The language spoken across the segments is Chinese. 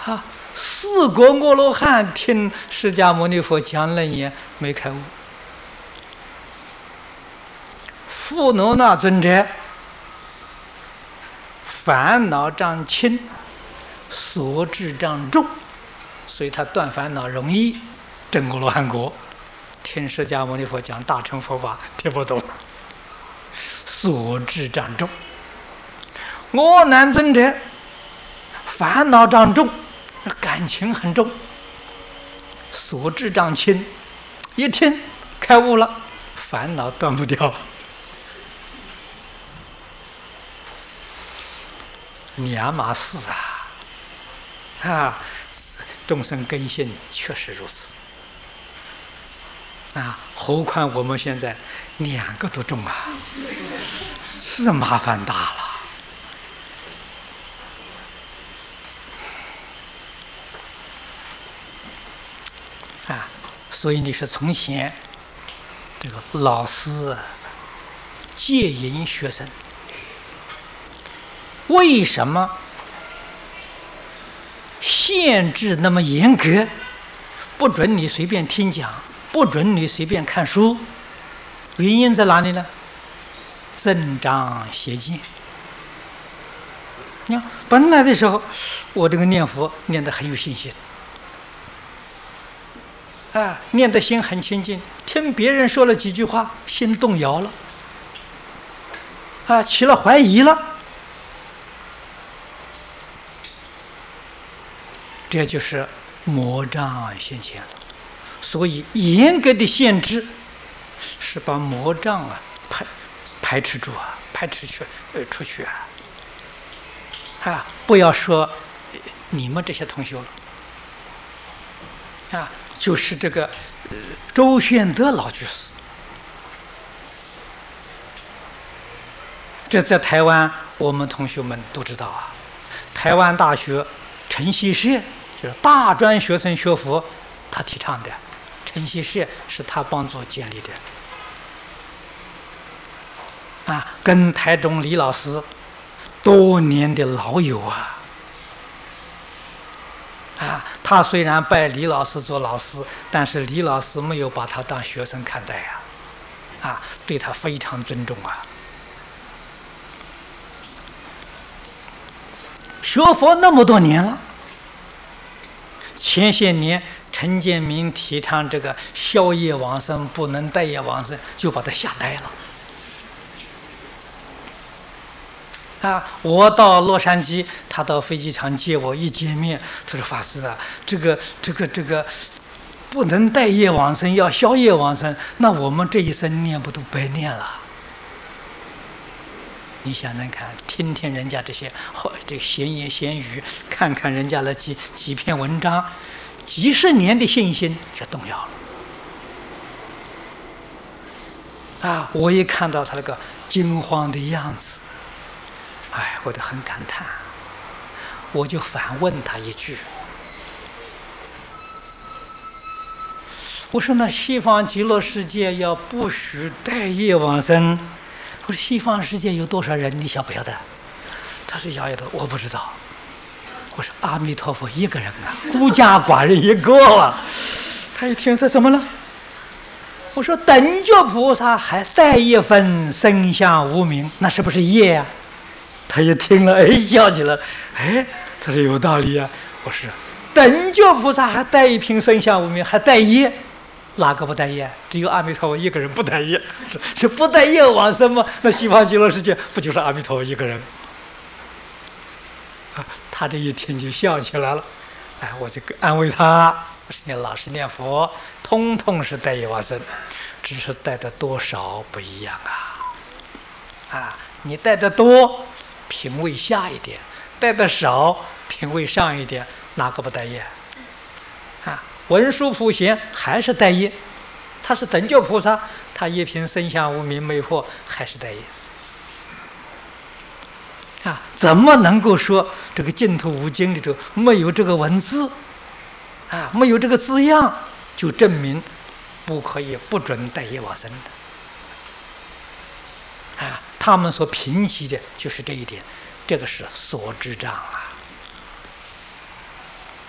啊，四个阿罗汉听释迦牟尼佛讲楞严没开悟，富罗那尊者烦恼障轻，所知障重，所以他断烦恼容易，证阿罗汉果。听释迦牟尼佛讲大乘佛法听不懂，所知障重。阿难尊者烦恼障重，感情很重，所知障轻，一听开悟了，烦恼断不掉。两码事啊！众生根性确实如此啊！何况我们现在两个都重啊，是麻烦大了。啊，所以你是从前这个老师戒引学生，为什么限制那么严格？不准你随便听讲，不准你随便看书，原因在哪里呢？增长邪见。你看，本来的时候，我这个念佛念得很有信心。啊，念的心很清净，听别人说了几句话，心动摇了，啊，起了怀疑了，这就是魔障现前了。所以严格的限制是把魔障排斥住啊，排斥出去啊，不要说你们这些同学了啊。就是这个周宣德老居士，这在台湾我们同学们都知道啊。台湾大学晨曦社就是大专学生学佛，他提倡的，晨曦社是他帮助建立的啊，跟台中李老师多年的老友啊。啊，他虽然拜李老师做老师，但是李老师没有把他当学生看待啊，对他非常尊重啊。学佛那么多年了，前些年陈建明提倡这个宵夜往生不能带业往生，就把他吓呆了。啊！我到洛杉矶，他到飞机场接我，一见面，他说：“法师啊，这个不能带业往生，要宵夜往生，那我们这一生念不都白念了？”你想想看，听听人家这闲言闲语，看看人家的几篇文章，几十年的信心就动摇了。啊！我一看到他那个惊慌的样子。哎，我就很感叹，我就反问他一句：“我说那西方极乐世界要不许带业往生，我说西方世界有多少人？你晓不晓得？”他说：“摇摇头，我不知道。”我说：“阿弥陀佛一个人啊，孤家寡人一个啊。”他一听，他怎么了？我说：“等觉菩萨还带一份身相无明，那是不是业啊？”他一听了，哎，笑起来，哎，他说有道理啊。我说，等觉菩萨还带一瓶身相无明，还带业，哪个不带业？只有阿弥陀佛一个人不带业，是不带业往生吗？那西方极乐世界不就是阿弥陀佛一个人？啊，他这一听就笑起来了。哎，我就安慰他，我说你老实念佛，通通是带业往生，只是带的多少不一样啊。你带的多，品位下一点，带的少，品位上一点，哪个不带业？啊，文殊普贤还是带业，他是等觉菩萨，他一品身相无明没破，还是带业。啊，怎么能够说这个净土五经里头没有这个文字，啊，没有这个字样，就证明不可以不准带业往生的？啊，他们所评级的就是这一点，这个是所知障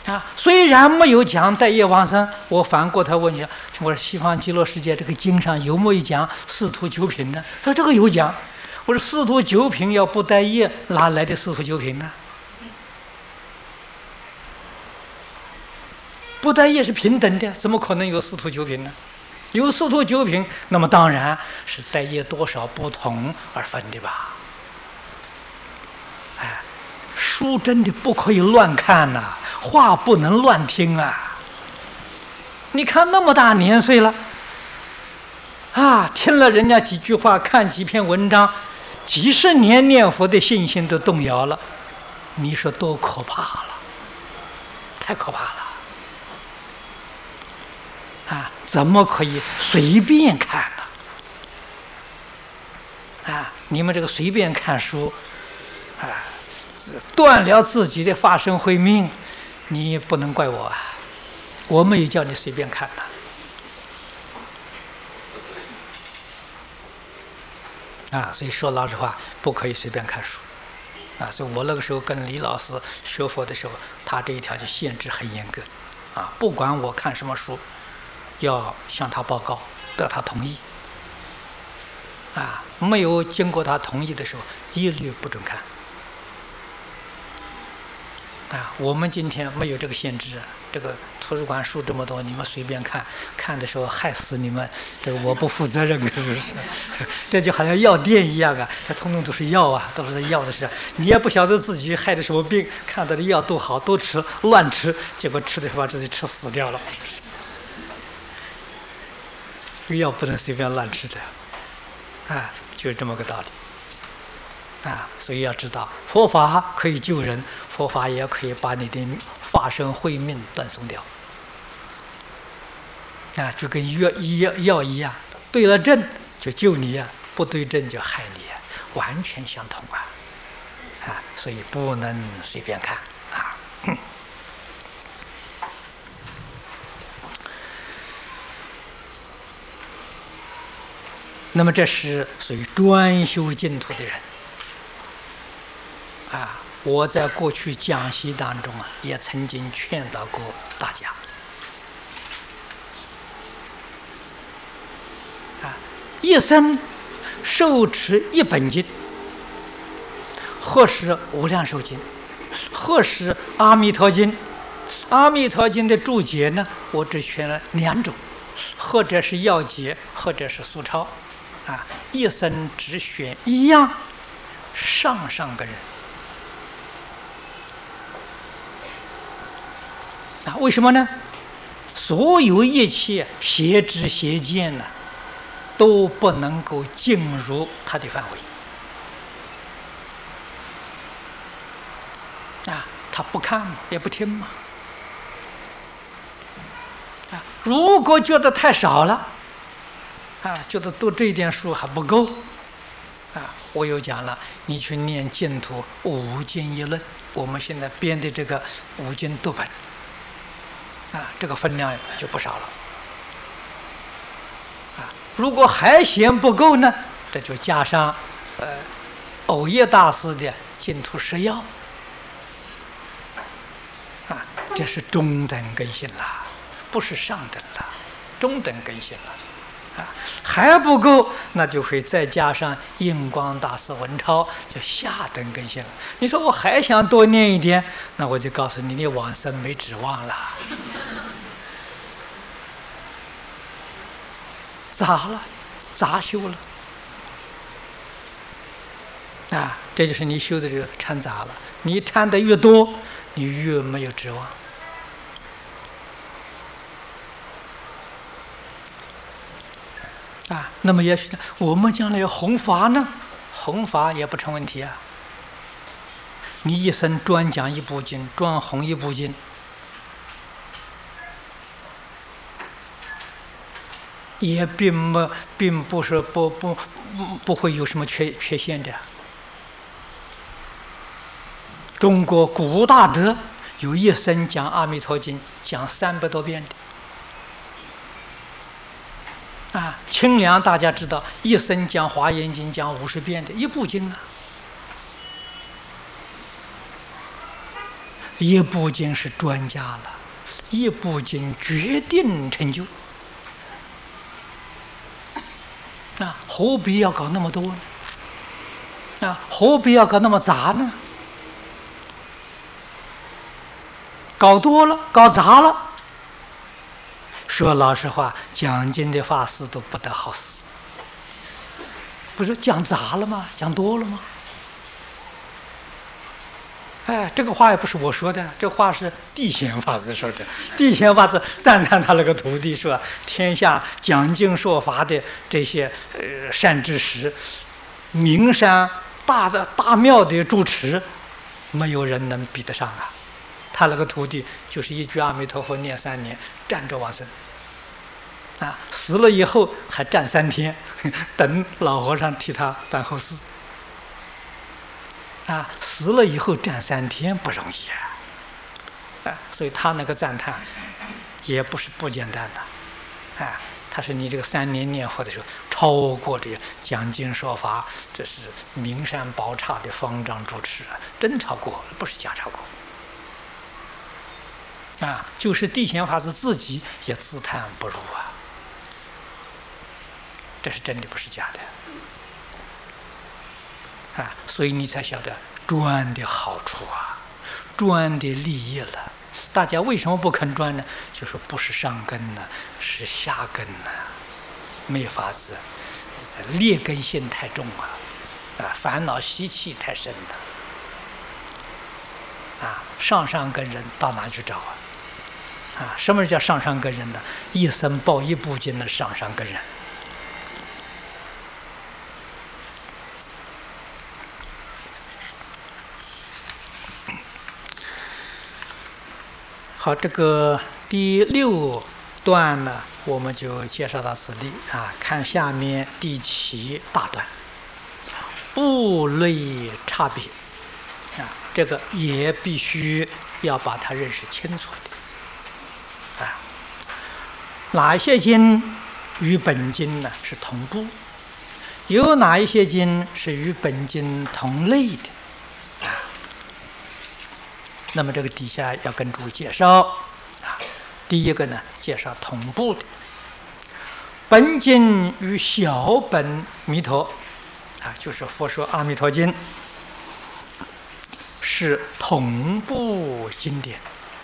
虽然没有讲带业往生，我反过头问一下，我说西方极乐世界这个经上有没有讲四土九品呢？他说这个有讲。我说四土九品要不带业，哪来的四土九品呢？不带业是平等的，怎么可能有四土九品呢？有四土九品，那么当然是带业多少不同而分的吧。书真的不可以乱看呐，话不能乱听啊。你看那么大年岁了，听了人家几句话，看几篇文章，几十年念佛的信心都动摇了，你说多可怕了，太可怕了。怎么可以随便看呢？你们这个随便看书，断了自己的法身慧命，你不能怪我啊！我没有叫你随便看的。所以说老实话，不可以随便看书。所以我那个时候跟李老师学佛的时候，他这一条就限制很严格。不管我看什么书，要向他报告，得他同意。没有经过他同意的时候，一律不准看。我们今天没有这个限制，这个图书馆书这么多，你们随便看，看的时候害死你们，这个我不负责任，是不是？这就好像药店一样这通通都是药都是药的事，你也不晓得自己害的什么病，看到的药都好，都吃，乱吃，结果吃的把自己吃死掉了。这个药不能随便乱吃的，就是这么个道理。所以要知道，佛法可以救人，佛法也可以把你的法身慧命断送掉。就跟药一样，对了症就救你不对症就害你完全相同所以不能随便看那么这是属于专修净土的人我在过去讲习当中也曾经劝导过大家一生受持一本经，或是无量寿经，或是阿弥陀经。阿弥陀经的注解呢，我只选了2种，或者是要解，或者是速抄一生只选一样，上个人为什么呢？所有一切邪知邪见都不能够进入他的范围他不看也不听嘛如果觉得太少了觉得读这一点书还不够我又讲了，你去念净土5经一论，我们现在编的这个5经读本这个分量就不少了如果还嫌不够呢，这就加上藕叶大师的净土十要这是中等根性了，不是上等了，中等根性了还不够，那就会再加上印光大师文钞，就下等根性了。你说我还想多念一点，那我就告诉你，你往生没指望了。杂了，杂修了这就是你修的这个掺杂了。你掺的越多，你越没有指望那么也许我们将来弘法呢，弘法也不成问题你一生专讲一部经，专弘一部经，也并不是不会有什么缺陷的。中国古大德有一生讲阿弥陀经，讲300多遍的。清凉大家知道，一生讲华严经讲50遍的一部经一部经是专家了，一部经决定成就。何必要搞那么多呢？何必要搞那么杂呢？搞多了，搞杂了，说老实话，讲经的法师都不得好死。不是讲杂了吗？讲多了吗？这个话也不是我说的，这话是地显法师说的。地显法师赞叹他那个徒弟说：“天下讲经说法的这些善知识，名山大庙的住持，没有人能比得上啊。”他那个徒弟就是一句阿弥陀佛念3年，站着往生。死了以后还站3天，等老和尚替他办后事。死了以后站3天不容易所以他那个赞叹也不是不简单的他说你这个3年念佛的时候，超过这个讲经说法，这是名山宝刹的方丈主持真超过，不是假超过就是地显法师自己也自叹不如这是真的，不是假的。所以你才晓得专的好处专的利益了。大家为什么不肯专呢？就是不是上根呢，是下根呢，没有法子，劣根性太重烦恼习气太深了上根人到哪去找什么叫上根人呢？一生报一部经的上根人。好，这个第6段呢，我们就介绍到此地看下面第7大段，部类差别这个也必须要把它认识清楚的哪一些经与本经呢是同步，有哪一些经是与本经同类的那么这个底下要跟诸位介绍第一个呢，介绍同步的本经与小本弥陀就是《佛说阿弥陀经》是同步经典，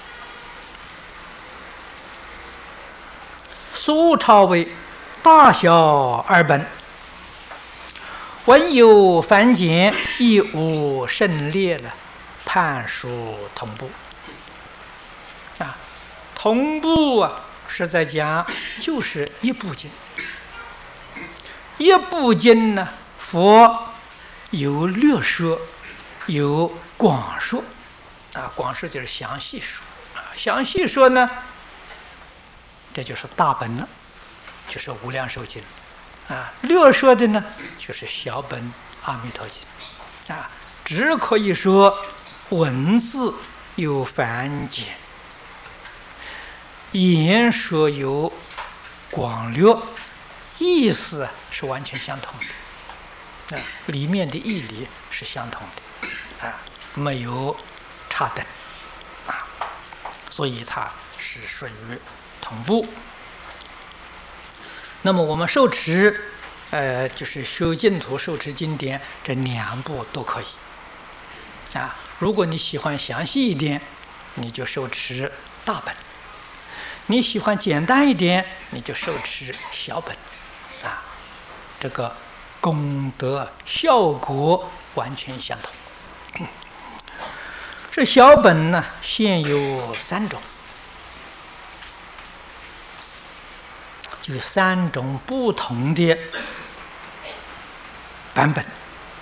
苏抄为大小2本，文有繁简，亦无甚列了，判属同步同步是在讲就是一部经，一部经呢，佛有略说，有广说广说就是详细说详细说呢，这就是大本了，就是《无量寿经》略说的呢，就是小本阿弥陀经只可以说文字有繁简，言说有广略，意思是完全相同的里面的义理是相同的没有差等所以它是属于同步。那么我们受持就是修净土受持经典，这2部都可以如果你喜欢详细一点，你就受持大本；你喜欢简单一点，你就受持小本这个功德效果完全相同。这小本呢，现有3种，就3种不同的版本。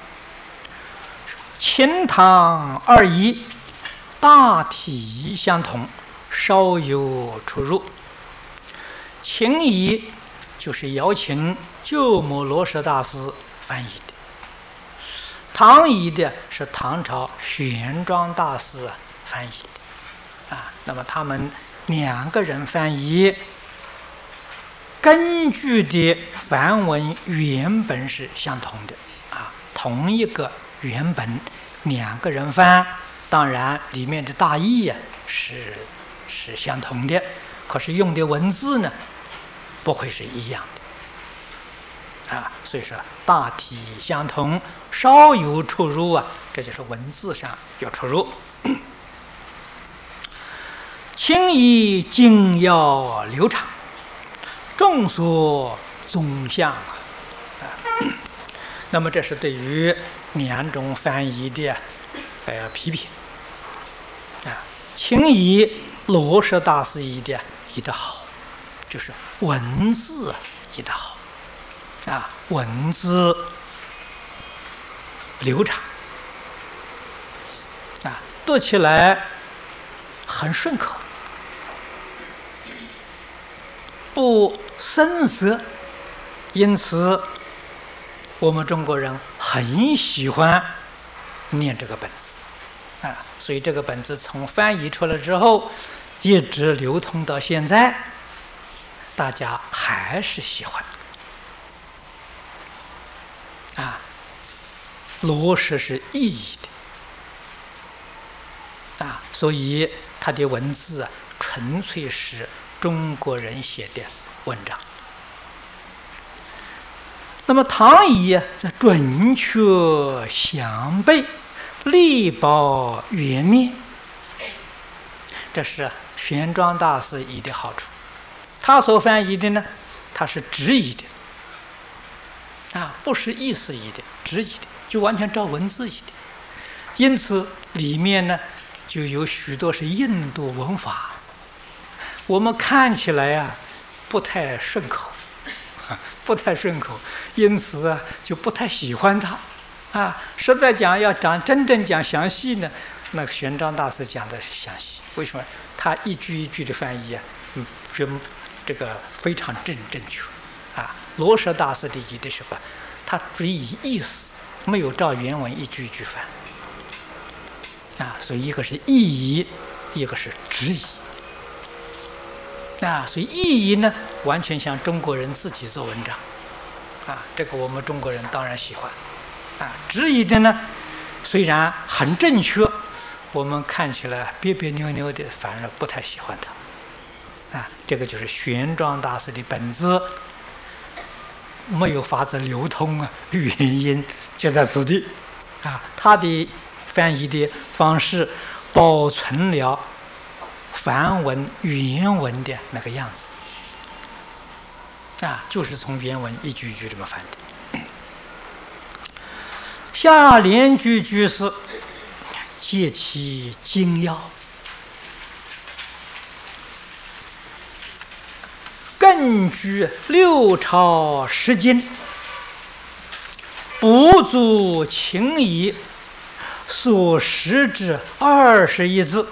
清唐2仪大体相同，稍有出入。秦仪就是姚秦鸠摩罗什大师翻译的，唐仪的是唐朝玄奘大师翻译的那么他们2个人翻译，根据的梵文原本是相同的同一个原本2个人翻， 当然里面的大意呀是相同的，可是用的文字呢不会是一样的所以说大体相同，稍有出入这就是文字上有出入。清仪精要流畅，众所宗相那么这是对于两种翻译的批评清仪罗什大师译的好，就是文字译的好文字流畅读起来很顺口，不生涩，因此我们中国人很喜欢念这个本子所以这个本子从翻译出来之后一直流通到现在，大家还是喜欢罗什是意义的所以他的文字纯粹是中国人写的文章。那么唐仪则准确详备，力保原面，这是玄奘大师译的好处。他所翻译的呢，他是直译的不是意思译的，直译的，就完全照文字译的。因此里面呢就有许多是印度文法，我们看起来不太顺口因此就不太喜欢它实在讲要真正讲详细呢，那个玄奘大师讲的详细。为什么？他一句一句的翻译这个非常正确罗什大师的译的时候他只以意思，没有照原文一句一句翻所以一个是意译，一个是直译所以意译呢完全像中国人自己做文章这个我们中国人当然喜欢直译的呢虽然很正确，我们看起来别别扭扭的，反而不太喜欢它这个就是玄奘大师的本子没有法子流通原因就在此地他的翻译的方式保存了梵文原文的那个样子就是从原文一句一句这么翻的。下联句句式借其精要，根据六朝十经，不足情义所识之21字。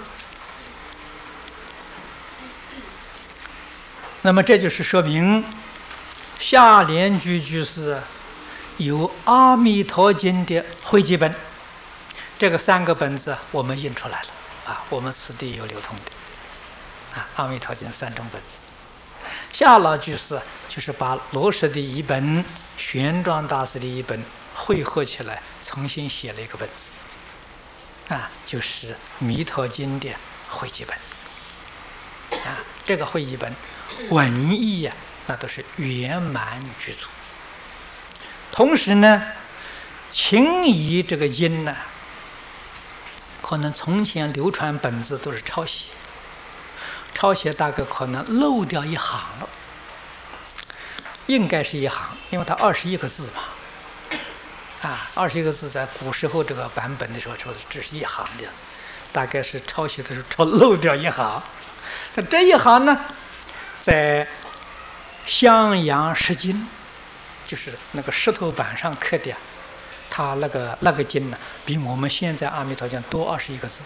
那么这就是说明下联句句是由阿弥陀经的汇集本，这个3个本子我们印出来了我们此地有流通的阿弥陀经3种本子。下老句是就是把罗什的一本、玄奘大师的一本汇合起来，重新写了一个本子就是弥陀经的汇集本这个汇集本文艺那都是圆满具足。同时呢，情义这个音呢，可能从前流传本子都是抄写大概可能漏掉一行了，应该是一行，因为它21个字嘛21个字在古时候这个版本的时候说这是一行的，大概是抄写的时候漏掉一行。这一行呢在襄阳石经，就是那个石头板上刻的他那个经呢比我们现在阿弥陀经多21个字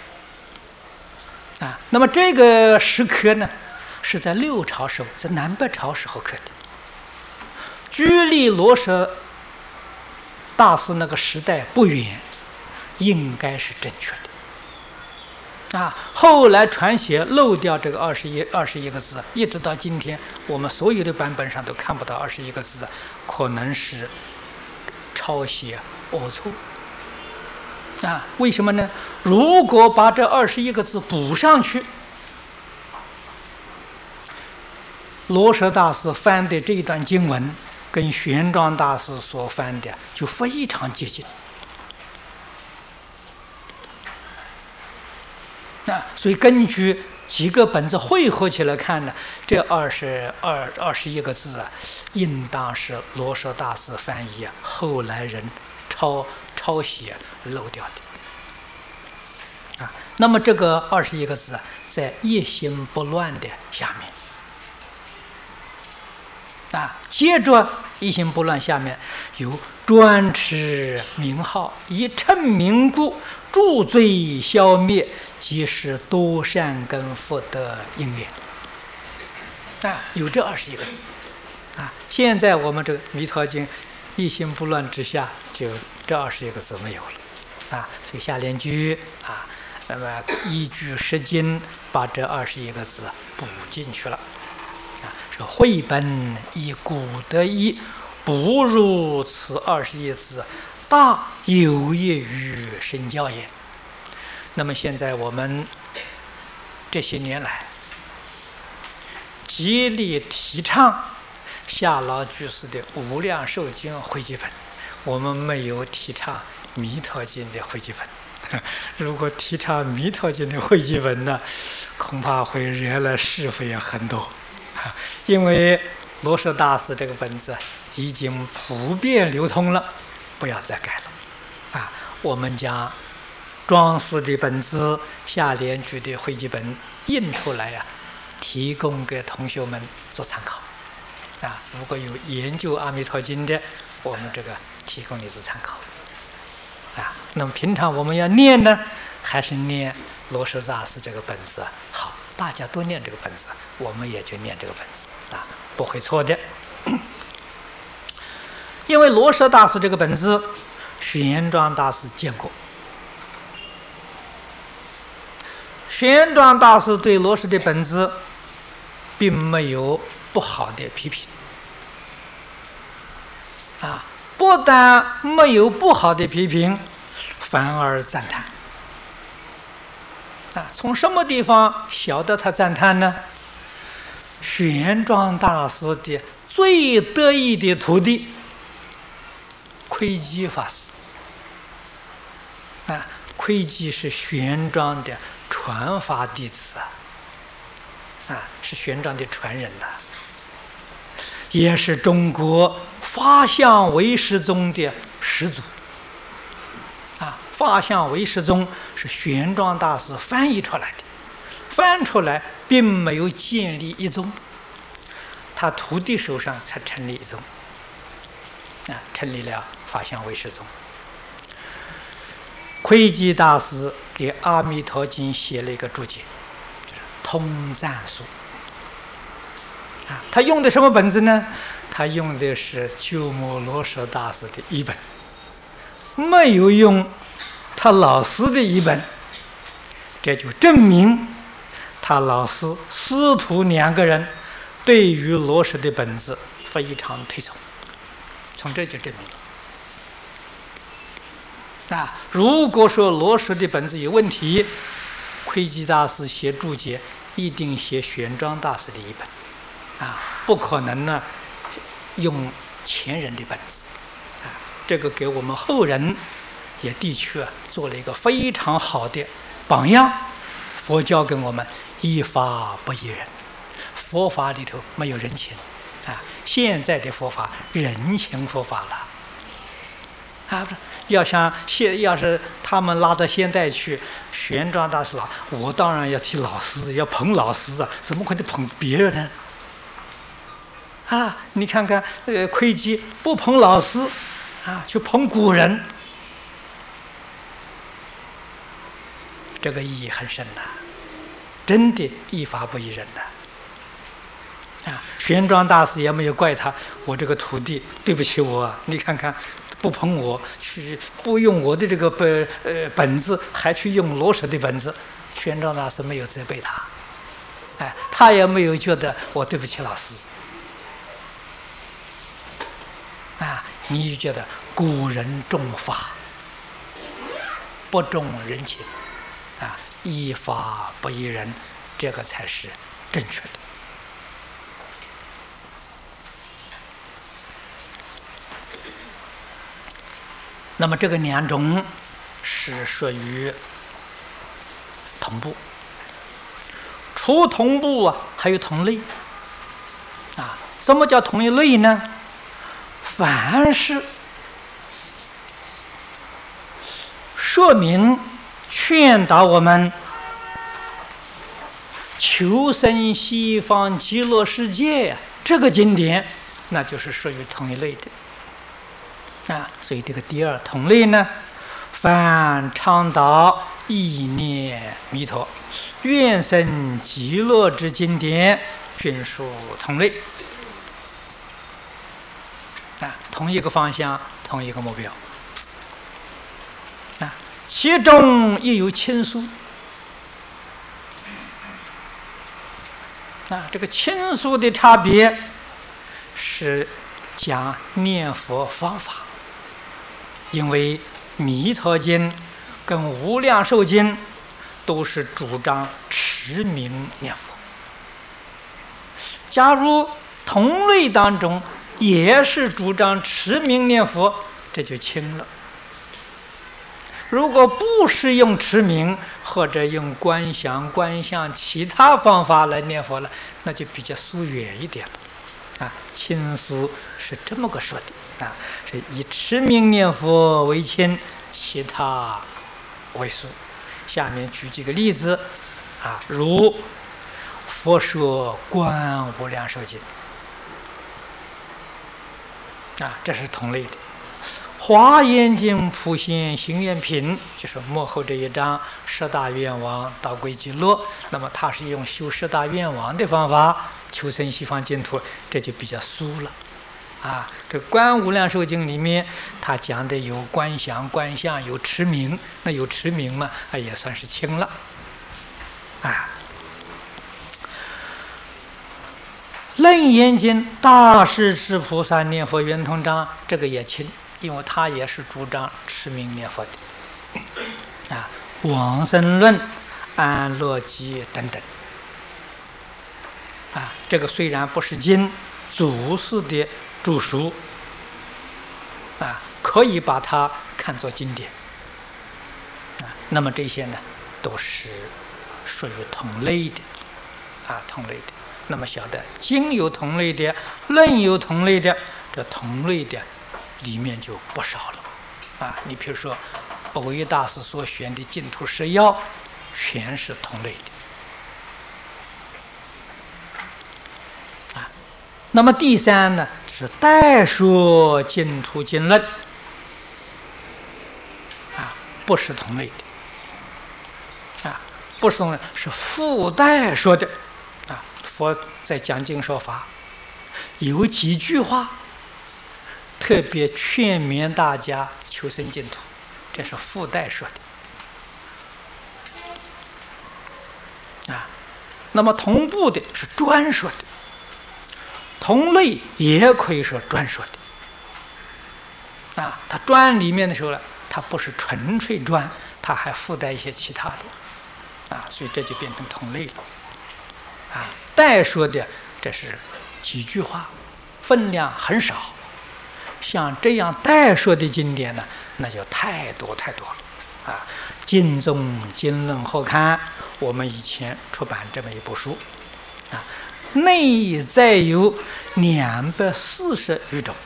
那么这个石刻呢是在6朝时候，在南北朝时候刻的，距离罗什大师那个时代不远，应该是正确的后来传写漏掉这个21个字，一直到今天我们所有的版本上都看不到21个字，可能是抄写讹错为什么呢？如果把这21个字补上去，罗什大师翻的这一段经文跟玄奘大师所翻的就非常接近。所以根据几个本子汇合起来看呢，这21个字应当是罗什大师翻译后来人抄写漏掉的。那么这个21个字在一心不乱的下面。接着一心不乱下面有专持名号，以称名故，助罪消灭，即是多善根福德因缘。有这21个字。现在我们这个弥陀经一心不乱之下，就这21个字没有了。所以下联句那么依据释经把这21个字补进去了。是绘本以古得意，不入此21字，大有益于身教也。那么现在我们这些年来极力提倡夏老居士的《无量寿经》汇集本，我们没有提倡弥陀经的汇集本。如果提倡弥陀经的汇集本呢，恐怕会惹来是非很多。因为罗什大师这个本子已经普遍流通了，不要再改了。我们将庄司的本子、下联句的汇集本印出来提供给同学们做参考。如果有研究阿弥陀经的，我们这个提供你做参考。那么平常我们要念呢，还是念罗什大师这个本子好？大家都念这个本子，我们也就念这个本子不会错的。因为罗什大师这个本子，玄奘大师见过。玄奘大师对罗什的本子并没有不好的批评不但没有不好的批评，反而赞叹。从什么地方晓得他赞叹呢？玄奘大师的最得意的徒弟窥基法师窥基是玄奘的传法弟子是玄奘的传人也是中国法相唯识宗的始祖法相唯识宗是玄奘大师翻译出来的，翻出来并没有建立一宗，他徒弟手上才成立一宗成立了法相唯识宗。窥基大师给《阿弥陀经》写了一个注解，就是通赞书他用的什么本子呢？他用的是鸠摩罗什大师的译本，没有用他老师的译本，这就证明他老师师徒2个人对于罗什的本子非常推崇，从这就证明了。如果说罗什的本子有问题，窥基大师写注解一定写玄奘大师的译本不可能呢用前人的本子这个给我们后人也的确做了一个非常好的榜样。佛教跟我们依法不依人，佛法里头没有人情现在的佛法人情佛法了要是他们拉到现在去，玄奘大师我当然要提老师，要捧老师怎么可能捧别人呢？你看看窥基不捧老师去捧古人，这个意义很深真的依法不依人玄奘大师也没有怪他，我这个徒弟对不起我你看看不捧我，去不用我的这个本子，还去用罗什的本子。玄奘大师没有责备他，他也没有觉得我对不起老师你就觉得古人重法不重人情，啊，依法不依人，这个才是正确的。那么这个两种是属于同步，除同步啊，还有同类啊。怎么叫同一类呢？凡是说明劝导我们求生西方极乐世界这个经典，那就是属于同一类的啊。所以这个第二同类呢，凡倡导意念弥陀、愿生极乐之经典，均属同类啊，同一个方向，同一个目标啊。其中亦有亲疏啊，这个亲疏的差别是讲念佛方法，因为弥陀经跟无量寿经都是主张持名念佛。假如同类当中也是主张持名念佛，这就轻了。如果不是用持名，或者用观想、观相其他方法来念佛了，那就比较疏远一点了啊。亲疏是这么个说的啊，是以持名念佛为亲，其他为疏。下面举几个例子啊，如佛说观无量寿经啊，这是同类的。华严经普贤行愿品，就是幕后这一章十大愿王导归极乐，那么他是用修十大愿王的方法求生西方净土，这就比较疏了啊。这观无量寿经里面他讲的有观想、观相，有持名，那有持名嘛，也算是轻了啊。楞严经大势至菩萨念佛圆通章，这个也轻，因为他也是主张持名念佛的啊。往生论、安乐集等等啊，这个虽然不是经，祖师的著书啊，可以把它看作经典啊。那么这些呢，都是属于同类的啊，同类的。那么晓得经有同类的，论有同类的，这同类的里面就不少了啊。你比如说宝维大师所选的净土十要，全是同类的啊。那么第三呢，是代说净土经论啊，不是同类的啊，不是同类，是附带说的啊。佛在讲经说法，有几句话特别劝勉大家求生净土，这是附带说的啊。那么同步的是专说的，同类也可以说专说的啊。它专里面的时候呢，它不是纯粹专，它还附带一些其他的啊，所以这就变成同类了啊。代说的这是几句话，分量很少。像这样代说的经典呢，那就太多太多了啊。经中经论后刊，我们以前出版这么一部书啊，内在有240余种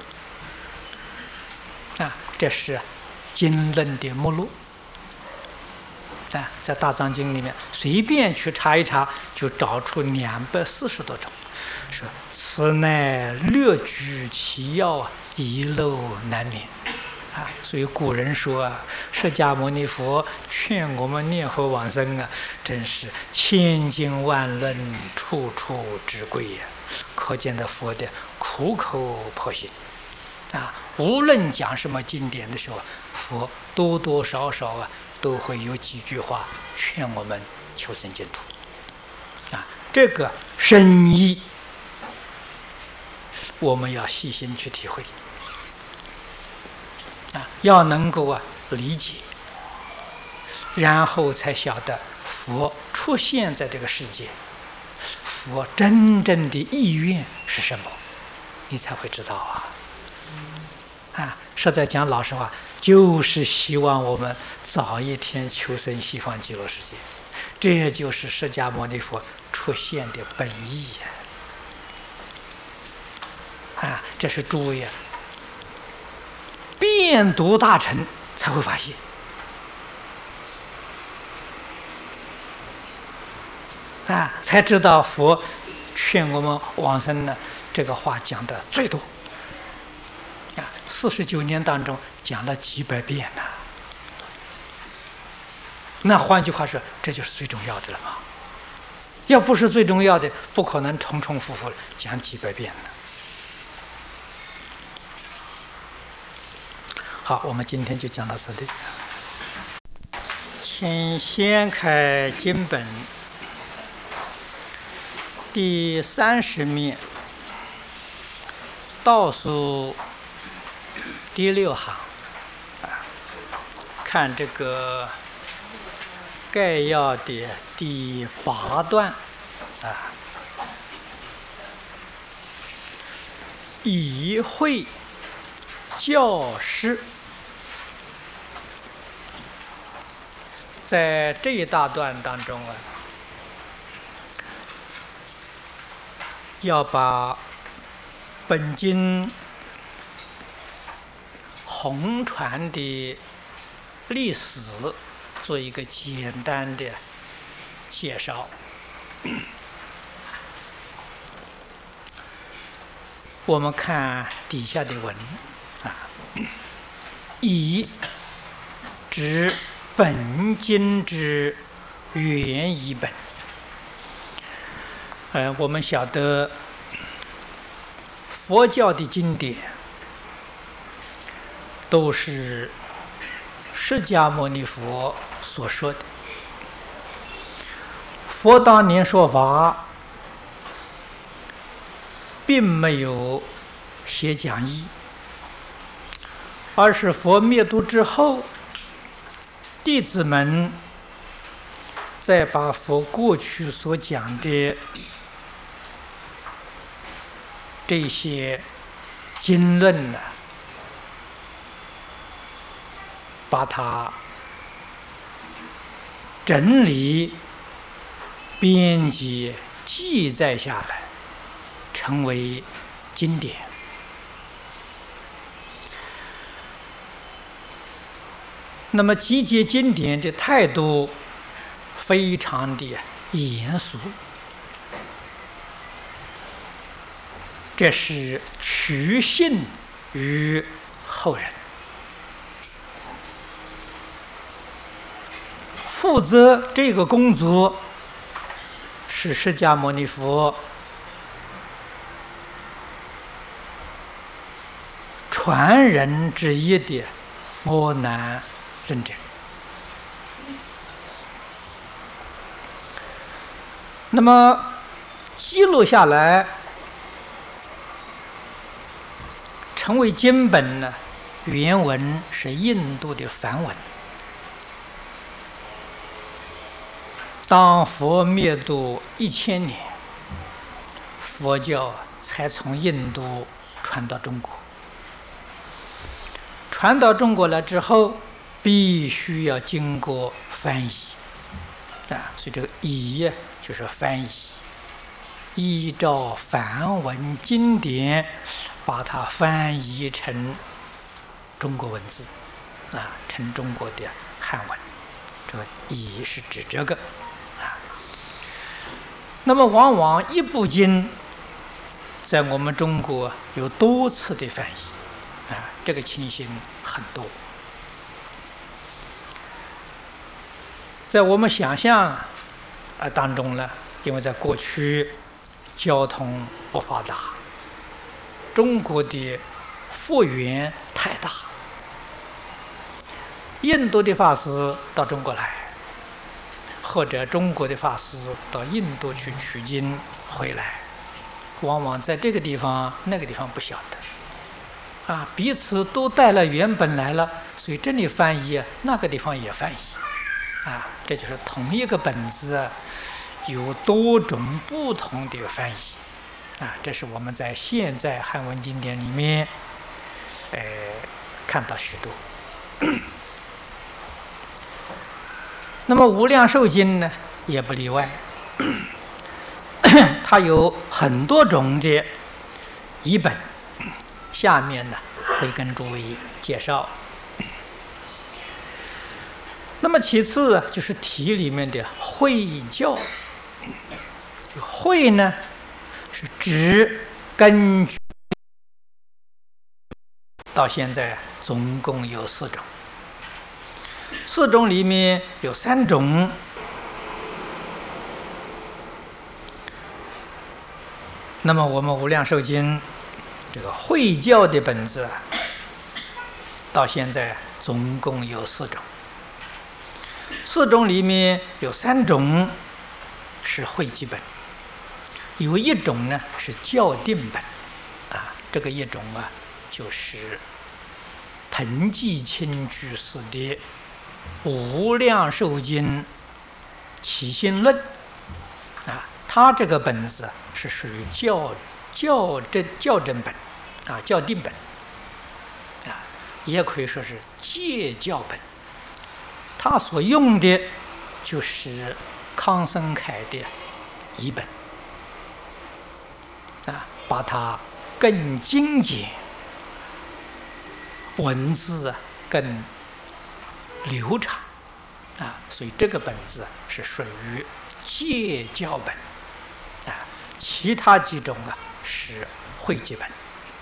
啊，这是经论的目录啊，在大藏经里面随便去查一查，就找出240多种。说此乃略举其要啊，遗漏难免啊。所以古人说啊，释迦牟尼佛劝我们念佛往生啊，真是千经万论，处处之贵呀。可见的佛的苦口婆心啊，无论讲什么经典的时候，佛多多少少啊都会有几句话劝我们求生净土啊。这个深意我们要细心去体会啊，要能够理解然后才晓得佛出现在这个世界，佛真正的意愿是什么，你才会知道啊！实在讲老实话，就是希望我们早一天求生西方极乐世界，这就是释迦牟尼佛出现的本意呀！这是诸位遍读大乘才会发现才知道佛劝我们往生呢，这个话讲的最多49年当中讲了几百遍呢。那换句话说，这就是最重要的了嘛。要不是最重要的，不可能重重复复讲几百遍呢。好，我们今天就讲到这里。请掀开经本第30面，倒数第6行，看这个概要的第8段以会教师。在这一大段当中要把本经红传的历史做一个简单的介绍。我们看底下的文以指本经之原译本。我们晓得佛教的经典都是释迦牟尼佛所说的。佛当年说法，并没有写讲义，而是佛灭度之后，弟子们再把佛过去所讲的这些经论把它整理、编辑、记载下来，成为经典。那么集结经典的态度非常的严肃，这是取信于后人，负责这个工作是释迦牟尼佛传人之一的阿难尊者。那么记录下来成为经本呢，原文是印度的梵文。当佛灭度1000年，佛教才从印度传到中国。传到中国来之后，必须要经过翻译所以这个译就是翻译，依照梵文经典把它翻译成中国文字成中国的汉文。这个译是指这个那么往往一部经在我们中国有多次的翻译这个情形很多。在我们想象当中呢，因为在过去交通不发达，中国的幅员太大，印度的法师到中国来，或者中国的法师到印度去取经回来，往往在这个地方那个地方不晓得彼此都带了原本来了，所以这里翻译那个地方也翻译这就是同一个本子有多种不同的翻译这是我们在现在汉文经典里面看到许多。那么《无量寿经》呢也不例外，它有很多种的译本，下面呢会跟诸位介绍。那么其次就是题里面的会教，会呢是指根据，到现在总共有4种，4种里面有3种那么我们《无量寿经》这个会教的本子到现在总共有4种，4种里面有3种是会集本，有1种呢是校订本这个1种就是彭济清居士的《无量寿经起信论》他这个本子是属于校正本校订本也可以说是戒教本。他所用的就是康生凯的译本把它更精简，文字更流畅所以这个本子是属于戒教本其他几种是会集本。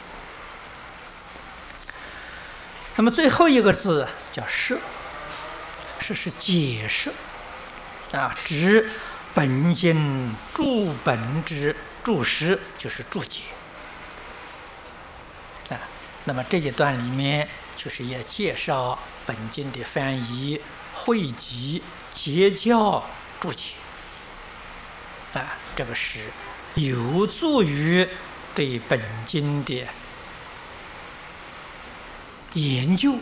那么最后一个字叫释，释是解释指本经注本之注释，就是注解那么这一段里面就是也介绍本经的翻译、汇集、结教、注解这个是有助于对本经的研究、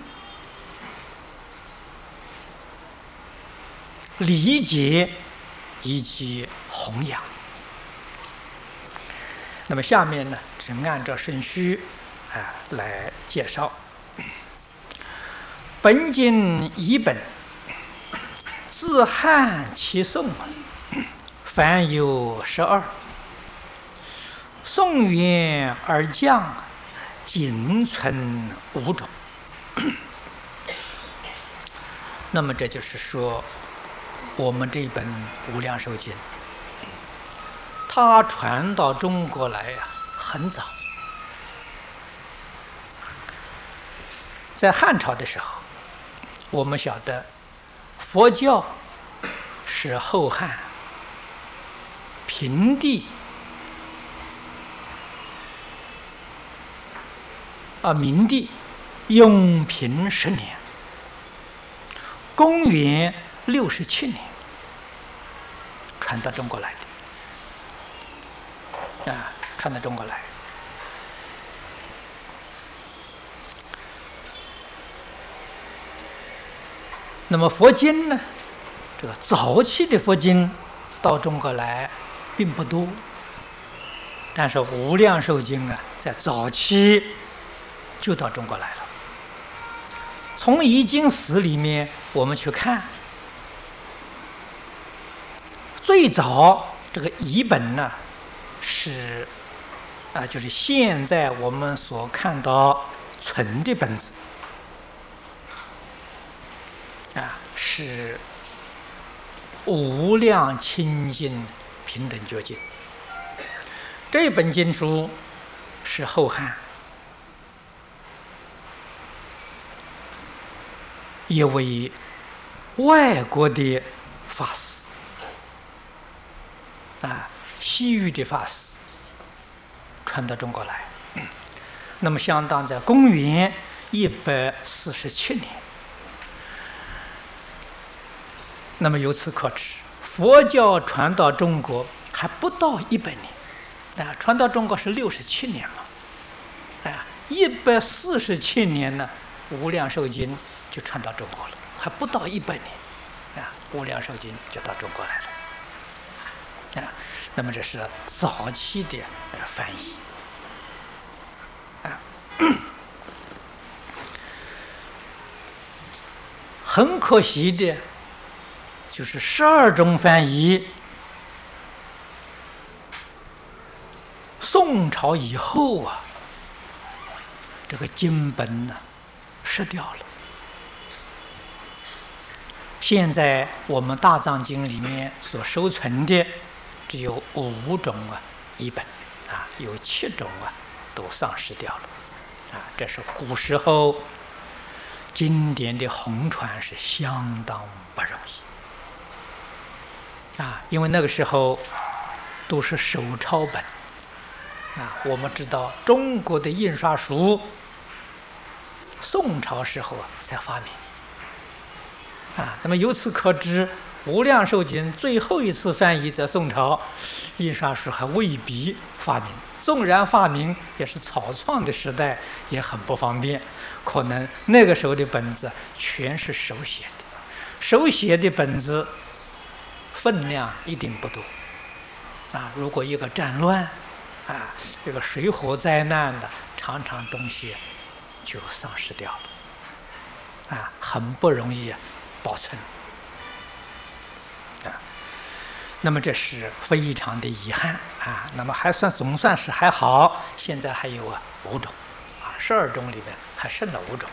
理解以及弘扬。那么下面呢，只按照顺序来介绍。本经译本，自汉起宋凡有12，宋元而降，仅存5种。那么这就是说，我们这本《无量寿经》，它传到中国来很早，在汉朝的时候，我们晓得佛教是后汉平帝明帝永平10年，公元67年传到中国来的传到中国来。那么佛经呢，这个早期的佛经到中国来并不多，但是《无量寿经》在早期就到中国来了。从译经史里面我们去看，最早这个译本呢是就是现在我们所看到存的本子是无量清净平等觉经。这本经书是后汉一位外国的法师西域的法师传到中国来，那么相当在公元147年。那么由此可知，佛教传到中国还不到100年传到中国是67年嘛147年呢，《无量寿经》就传到中国了，还不到100年无量寿经就到中国来了。那么这是早期的翻译。很可惜的，就是12种翻译，宋朝以后啊，这个经本呢失掉了。现在我们大藏经里面所收存的只有5种译本有7种都丧失掉了。这是古时候经典的红传是相当不容易因为那个时候都是手抄本我们知道中国的印刷术宋朝时候才发明那么由此可知，无量寿经最后一次翻译在宋朝，印刷术还未必发明。纵然发明，也是草创的时代，也很不方便。可能那个时候的本子全是手写的，手写的本子分量一定不多如果一个战乱这个水火灾难的，常常东西就丧失掉了很不容易保存那么这是非常的遗憾那么总算是还好，现在还有5种12种里面还剩了5种。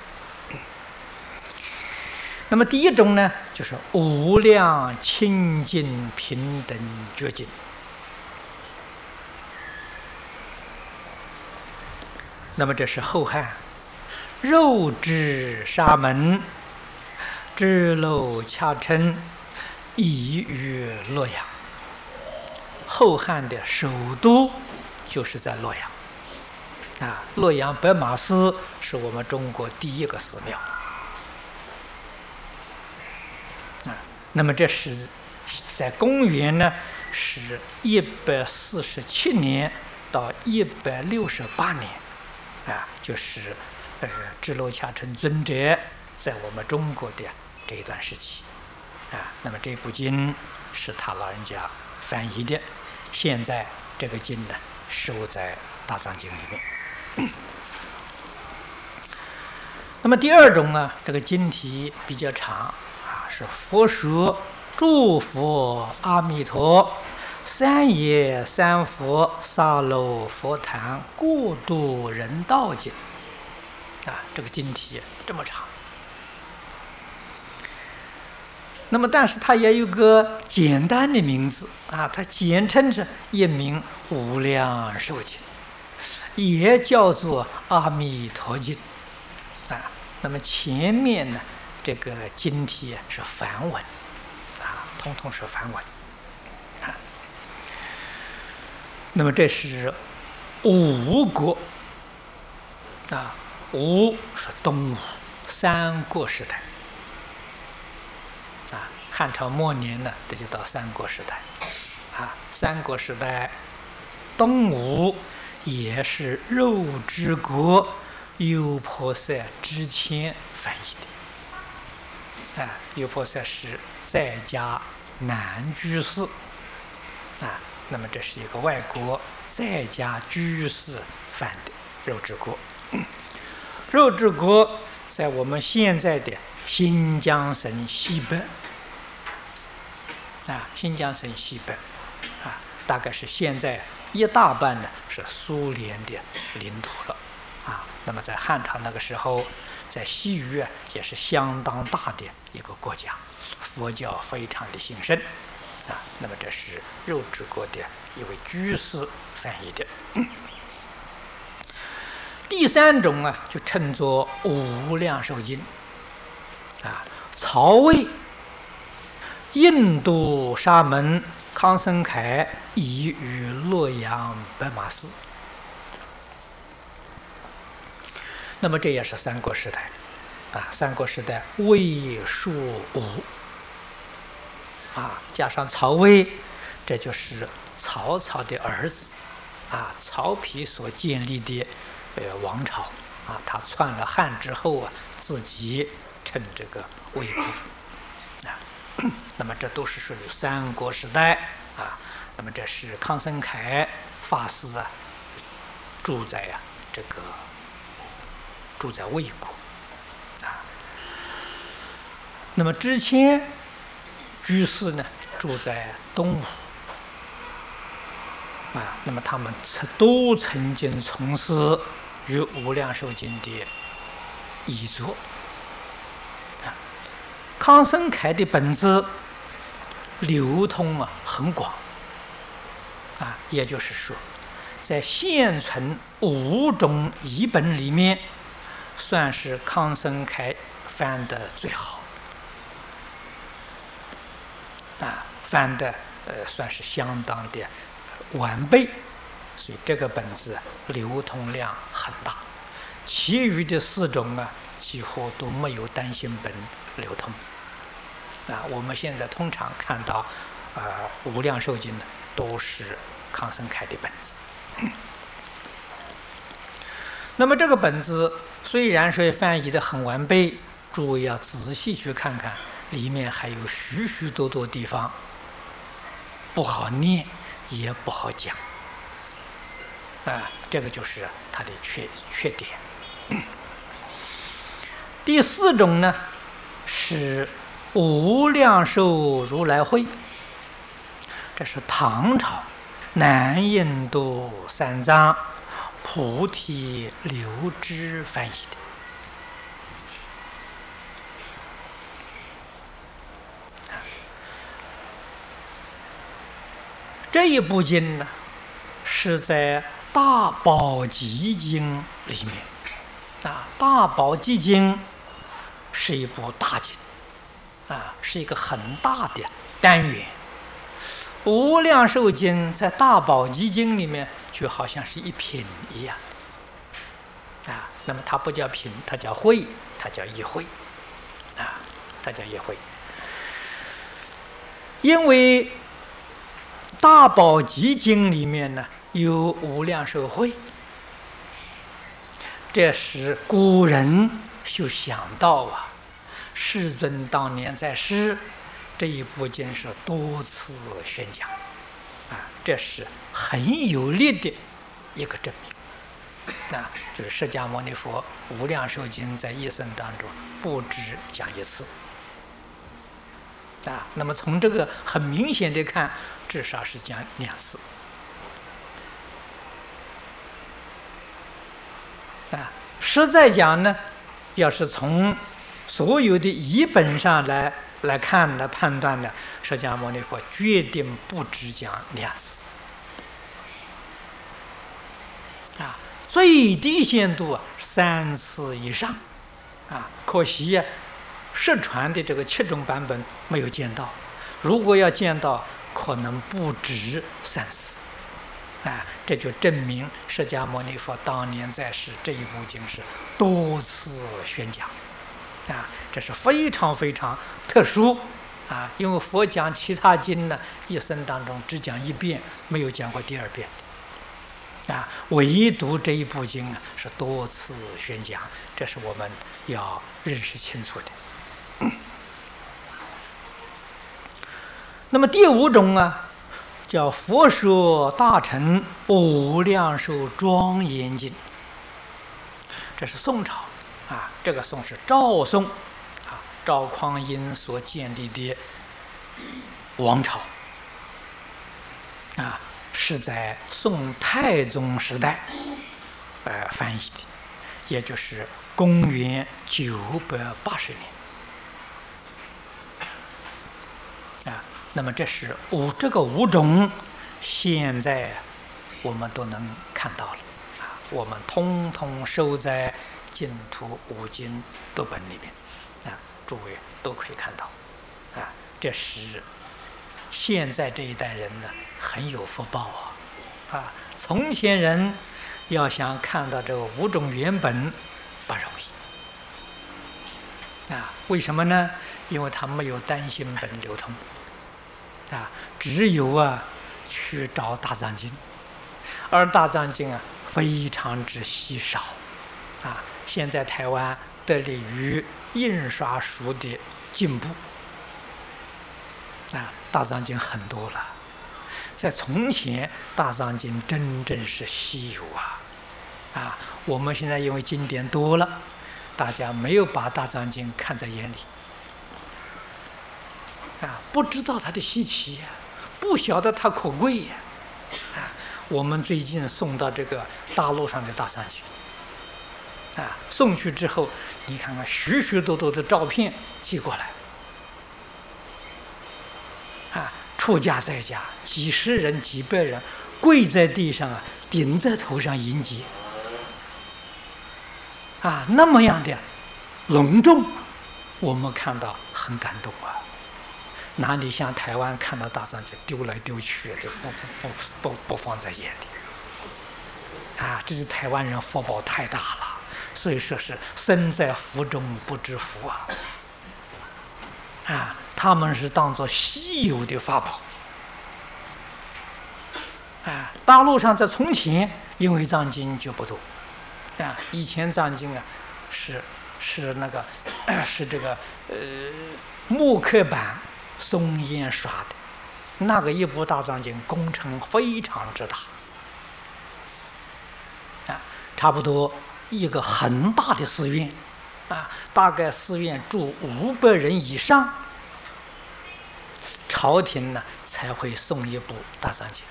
那么第一种呢，就是无量清净平等觉经。那么这是后汉肉质沙门支娄迦谶译于洛阳。后汉的首都就是在洛阳洛阳白马寺是我们中国第一个寺庙那么这是在公元呢是147年到168年就是支娄迦谶尊者在我们中国的这一段时期那么这部经是他老人家翻译的，现在这个经呢收在大藏经里面。那么第二种呢，这个经题比较长是佛说诸佛阿弥陀三业三佛沙漏佛坛过度人道经这个经题这么长。那么但是它也有个简单的名字它简称是一名无量寿经，也叫做阿弥陀经那么前面呢这个经题是梵文通通是梵文那么这是吴国吴是东吴三国时代汉朝末年呢，这就到三国时代三国时代东吴也是肉之国优婆塞之前翻译的优婆塞是在家难居士那么这是一个外国在家居士翻的肉之国肉之国在我们现在的新疆省西北新疆省西北大概是现在一大半呢是苏联的领土了那么在汉朝那个时候，在西域也是相当大的一个国家，佛教非常的兴盛那么这是肉之国的一位居士翻译的。第三种就称作无量寿经曹魏印度沙门康僧凯译于洛阳白马寺。那么这也是三国时代三国时代魏蜀吴加上曹魏，这就是曹操的儿子曹丕所建立的王朝他篡了汉之后自己称这个魏国那么这都是属于三国时代啊。那么这是康生凯法师啊，住在魏国啊。那么之前居士呢住在东吴啊。那么他们都曾经从事与无量寿经的译作啊。康生凯的本子流通很广啊，也就是说，在现存5种译本里面，算是康生凯翻的最好啊，翻的算是相当的完备，所以这个本子流通量很大。其余的4种几乎都没有单行本流通啊。我们现在通常看到无量寿经呢，都是康生凯的本子。那么这个本子虽然说翻译的很完备，诸位要仔细去看看，里面还有许许多多地方不好念，也不好讲啊。这个就是它的缺点。第4种呢是无量寿如来会，这是唐朝南印度三藏菩提流支翻译的。这一部经呢是在大宝积经里面啊。大宝积经是一部大经啊，是一个很大的单元。无量寿经在大宝积经里面就好像是一品一样啊。那么它不叫品，它叫会，它叫一会啊，它叫一会。因为大宝积经里面呢有无量寿会，这时古人就想到世尊当年在世，这一部经是多次宣讲啊，这是很有力的一个证明啊。就是释迦牟尼佛无量寿经在一生当中不止讲1次啊。那么从这个很明显的看，至少是讲2次啊。实在讲呢，要是从所有的译本上来看来判断呢，释迦牟尼佛决定不只讲2次啊，最低限度3次以上啊。可惜失传的这个7种版本没有见到，如果要见到，可能不止3次啊。这就证明释迦牟尼佛当年在世，这一部经是多次宣讲啊，这是非常非常特殊啊。因为佛讲其他经呢，一生当中只讲1遍，没有讲过第2遍啊。唯独这一部经是多次宣讲，这是我们要认识清楚的。那么第5种叫佛说大乘无量寿庄严经，这是宋朝啊。这个宋是赵宋啊，赵匡胤所建立的王朝啊，是在宋太宗时代翻译的，也就是公元980年啊。那么这个5种，现在我们都能看到了啊，我们通通收在净土5经读本里面啊，诸位都可以看到啊。这是现在这一代人呢很有福报啊。从前人要想看到这个5种原本不容易啊。为什么呢？因为它没有单行本流通啊，只有去找大藏经，而大藏经非常之稀少啊。现在台湾得力于印刷术的进步大藏经很多了。在从前，大藏经真正是稀有我们现在因为经典多了，大家没有把大藏经看在眼里不知道它的稀奇不晓得它可贵我们最近送到这个大陆上的大藏经送去之后，你看看许许多多的照片寄过来出家在家几十人几百人跪在地上顶在头上迎接那么样的隆重，我们看到很感动哪里像台湾看到大藏经丢来丢去就不放在眼里这是台湾人福报太大了，所以说是身在福中不知福他们是当作稀有的法宝大陆上在从前因为藏经就不多以前藏经是那个是这个木刻版松烟刷的，那个一部大藏经工程非常之大差不多一个很大的寺院大概寺院住500人以上，朝廷呢才会送一部大藏经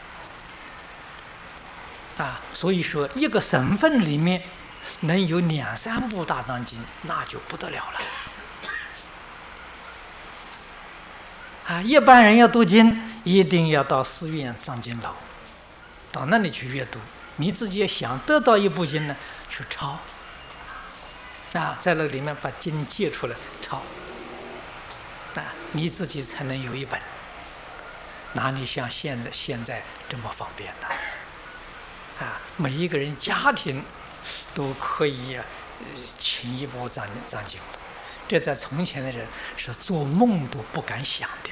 所以说一个省份里面能有2、3部大藏经，那就不得了了一般人要读经，一定要到寺院藏经楼，到那里去阅读。你自己想得到一部经呢，去抄在那里面把经借出来抄你自己才能有一本。哪里像现在这么方便呢每一个人家庭都可以请一部藏经，这在从前的人是做梦都不敢想的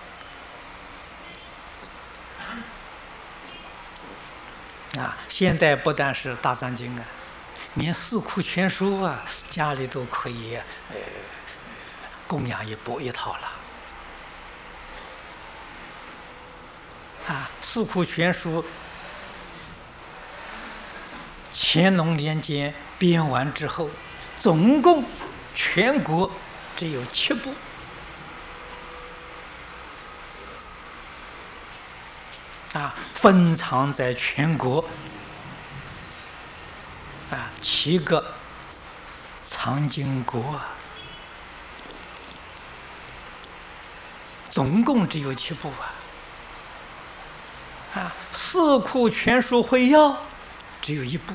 现在不但是大藏经连四库全书家里都可以供养一套了四库全书乾隆年间编完之后，总共全国只有7部分藏在全国7个藏经国总共只有7部四库全书会要只有1部，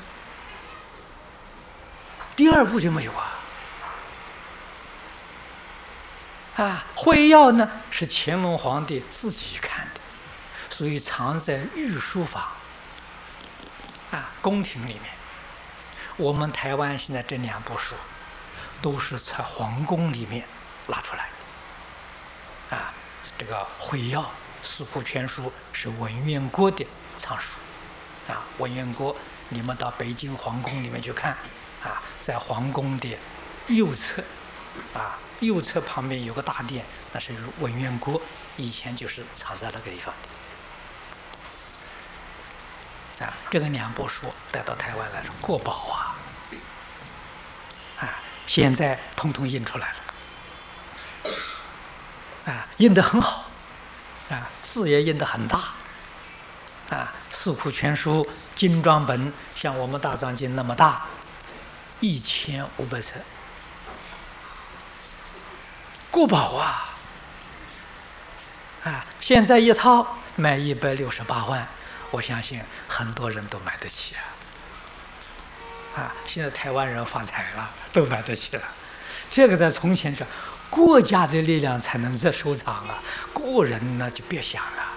第2部就没有会要呢是乾隆皇帝自己看的，所以藏在御书房宫廷里面。我们台湾现在这2部书都是在皇宫里面拿出来这个会要四库全书是文渊国的藏书文渊国你们到北京皇宫里面去看在皇宫的右侧右侧旁边有个大殿，那是文渊国，以前就是藏在那个地方的这个2部书带到台湾来是国宝现在统统印出来了印得很好字也印得很大四库全书精装本像我们大藏经那么大，1500册，国宝现在一套卖168万，我相信很多人都买得起现在台湾人发财了，都买得起了。这个在从前是国家的力量才能在收藏个人呢就别想了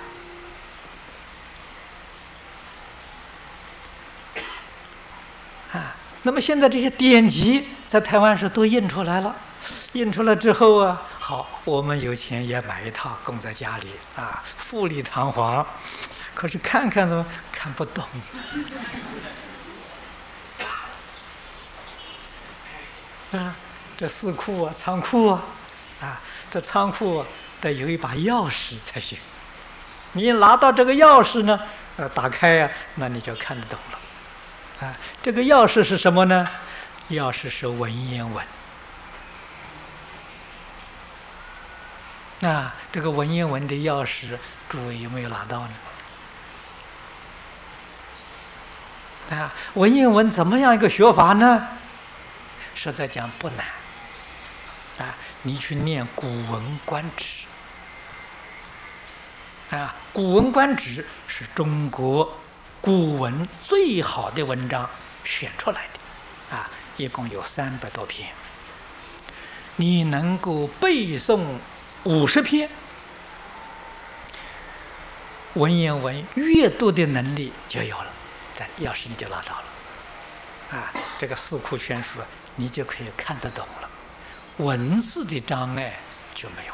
那么现在这些典籍在台湾是都印出来了，印出来之后好，我们有钱也买一套供在家里富丽堂皇，可是看看怎么看不懂这4库仓库这仓库得有一把钥匙才行。你拿到这个钥匙呢，打开呀，那你就看得懂了。啊，这个钥匙是什么呢？钥匙是文言文。这个文言文的钥匙，诸位有没有拿到呢？文言文怎么样一个学法呢？实在讲不难。你去念《古文观止》。《古文观止》是中国古文最好的文章选出来的，一共有300多篇。你能够背诵50篇，文言文阅读的能力就有了，钥匙你就拿到了。这个《四库全书》你就可以看得懂了，文字的障碍就没有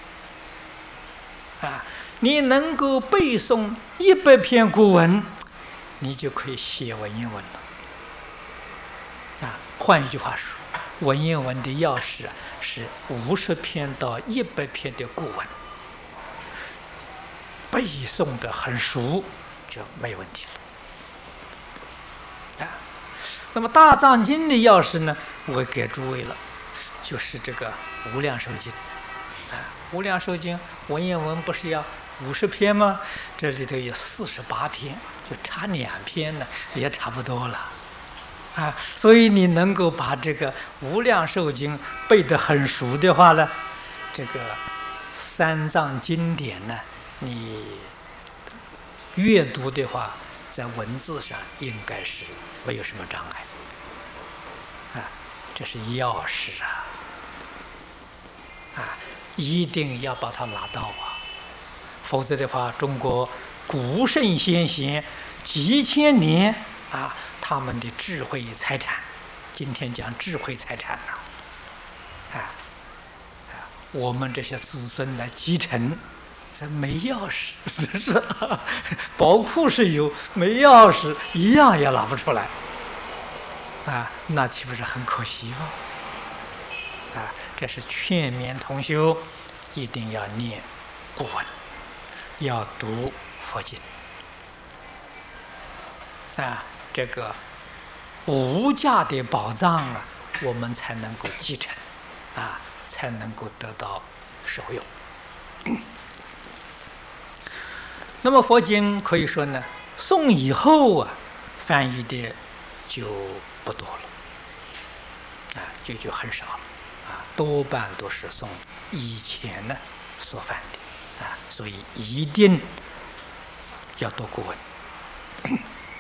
了。你能够背诵100篇古文，你就可以写文言文了。换一句话说，文言文的钥匙是50篇到100篇的古文，背诵的很熟就没有问题了。那么大藏经的钥匙呢，我给诸位了，就是这个无量寿经。无量寿经文言文不是要50篇吗？这里头有48篇，就差2篇呢，也差不多了。所以你能够把这个无量寿经背得很熟的话呢，这个3藏经典呢，你阅读的话，在文字上应该是没有什么障碍。这是钥匙一定要把它拿到否则的话，中国古圣先贤几千年他们的智慧财产，今天讲智慧财产我们这些子孙来继承，这没钥匙，是宝库是有，没钥匙一样也拿不出来那岂不是很可惜吗？这是劝勉同修一定要念古文，要读佛经这个无价的宝藏我们才能够继承才能够得到受用。那么佛经可以说呢，宋以后翻译的就不多了就很少了多半都是宋以前呢所翻的所以一定要读古文。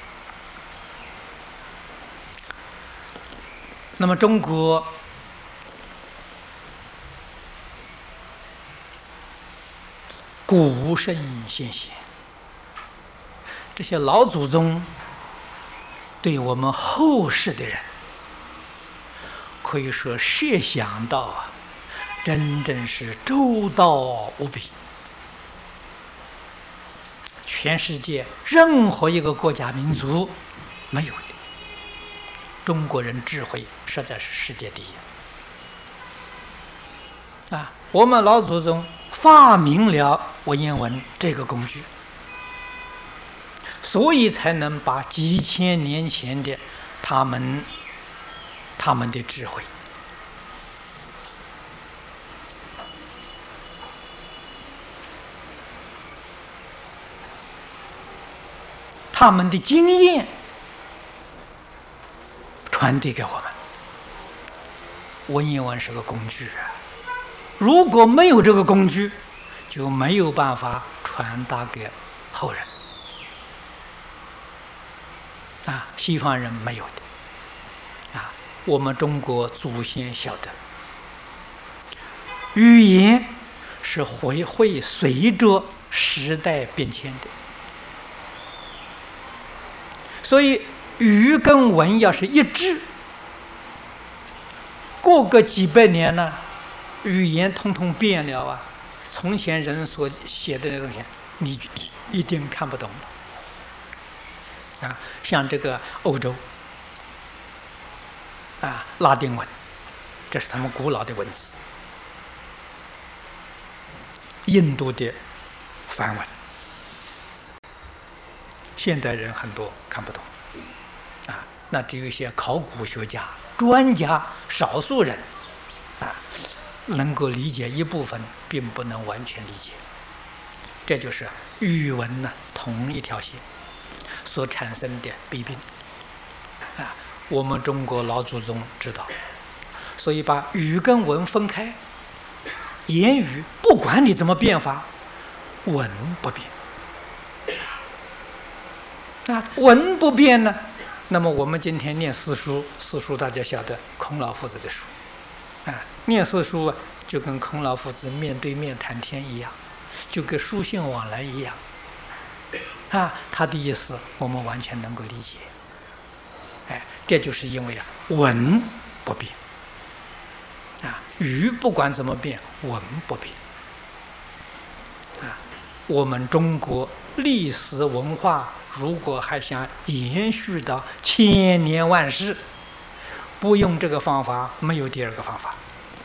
那么中国古圣先贤，这些老祖宗对我们后世的人可以说设想到真正是周到无比，全世界任何一个国家民族没有的。中国人智慧实在是世界第一我们老祖宗发明了文言文这个工具，所以才能把几千年前的他们的智慧他们的经验传递给我们。文言文是个工具如果没有这个工具，就没有办法传达给后人西方人没有的我们中国祖先晓得，语言是会随着时代变迁的，所以语跟文要是一致，过个几百年呢，语言通通变了从前人所写的那东西你一定看不懂像这个欧洲拉丁文，这是他们古老的文字。 印度的梵文，现代人很多看不懂啊，那只有一些考古学家、专家、少数人啊能够理解一部分，并不能完全理解。这就是语文呢同一条线所产生的弊病啊。我们中国老祖宗知道，所以把语跟文分开。言语不管你怎么变法，文不变啊，文不变呢。那么我们今天念四书，四书大家晓得孔老夫子的书啊，念四书啊，就跟孔老夫子面对面谈天一样，就跟书信往来一样啊。他的意思我们完全能够理解。哎，这就是因为啊，文不变啊，语不管怎么变，文不变啊。我们中国历史文化如果还想延续到千年万世，不用这个方法，没有第二个方法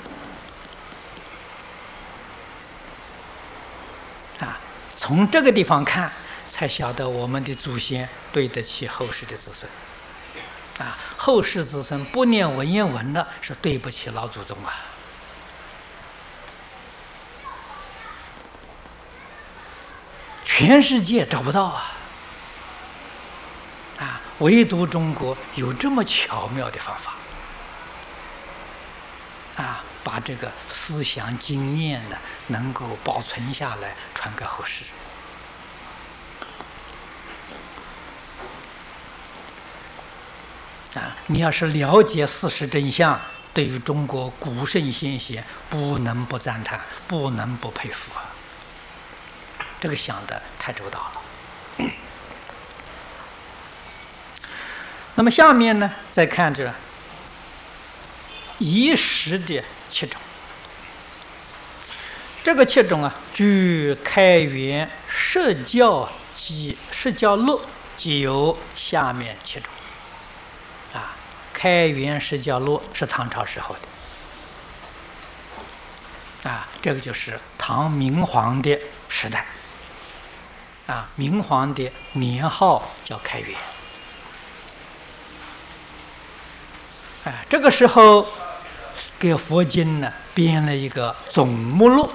啊。从这个地方看，才晓得我们的祖先对得起后世的子孙啊。后世子孙不念文言文了，是对不起老祖宗啊。全世界找不到啊，唯独中国有这么巧妙的方法啊，把这个思想经验呢能够保存下来，传给后世啊。你要是了解事实真相，对于中国古圣先贤不能不赞叹，不能不佩服啊。这个想得太周到了。那么下面呢，再看这仪式的七种。这个七种啊，据开元释教录即有下面七种啊。开元释教录是唐朝时候的啊，这个就是唐明皇的时代啊。明皇的年号叫开元。这个时候给佛经呢编了一个总目录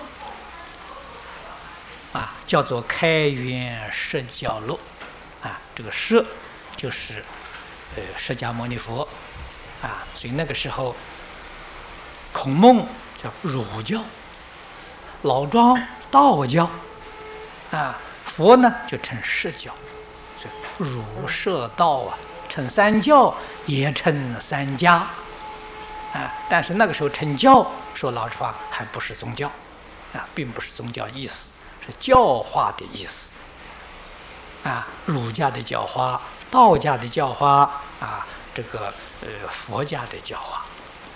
啊，叫做《开元释教录》啊。这个释就是释迦牟尼佛啊，所以那个时候孔孟叫儒教，老庄道教啊，佛呢就称释教，所以儒释道啊，称三教也称三家啊。但是那个时候称教，说老实话还不是宗教啊，并不是宗教意思，是教化的意思啊。儒家的教化，道家的教化啊，这个佛家的教化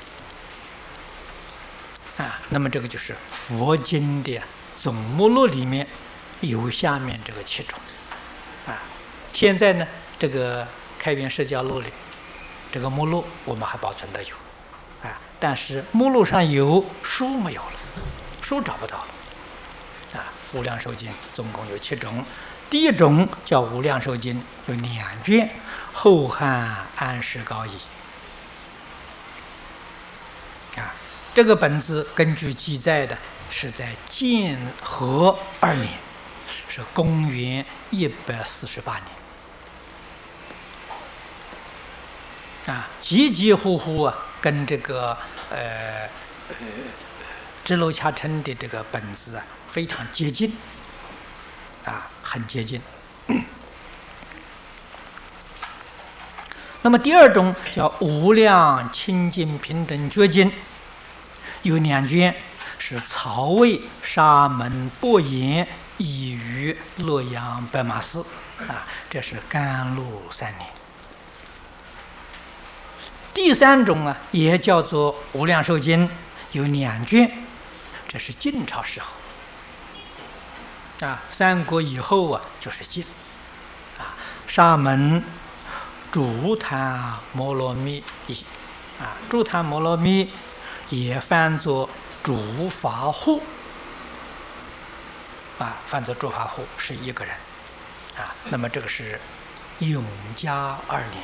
啊。那么这个就是佛经的总目录里面有下面这个七种啊。现在呢，这个开元释教录里这个目录我们还保存的有啊，但是目录上有，书没有了，书找不到了啊。无量寿经总共有七种，第一种叫无量寿经，有2卷，后汉安世高译啊。这个本子根据记载的是在建和2年，是公元148年啊，几乎啊跟这个支娄迦谶的这个本子啊非常接近啊，很接近。那么第二种叫无量清净平等觉经，有2卷，是曹魏沙门伯颜译于洛阳白马寺啊，这是甘露3年。第三种啊，也叫做无量寿经，有2卷，这是晋朝时候啊。三国以后啊，就是晋啊。沙门竺檀摩罗蜜译啊，竺檀摩罗蜜也翻作竺法护犯作诸法护是一个人那么这个是永嘉2年。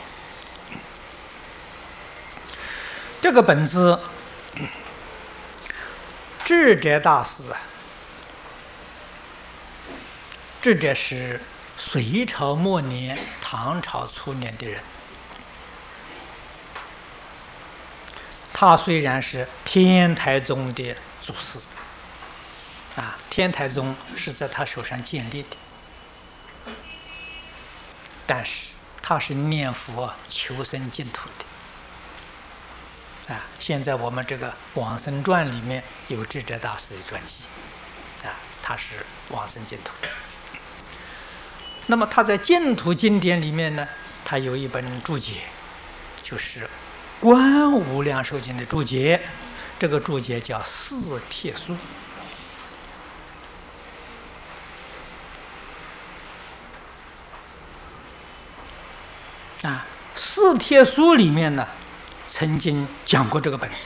这个本子智者大师智者是隋朝末年唐朝初年的人，他虽然是天台宗的祖师天台宗是在他手上建立的，但是他是念佛求生净土的现在我们这个《往生传》里面有智者大师的传记他是往生净土。那么他在净土经典里面呢，他有一本注解，就是《观无量寿经》的注解，这个注解叫《四帖书》《四帖书》里面呢，曾经讲过这个本子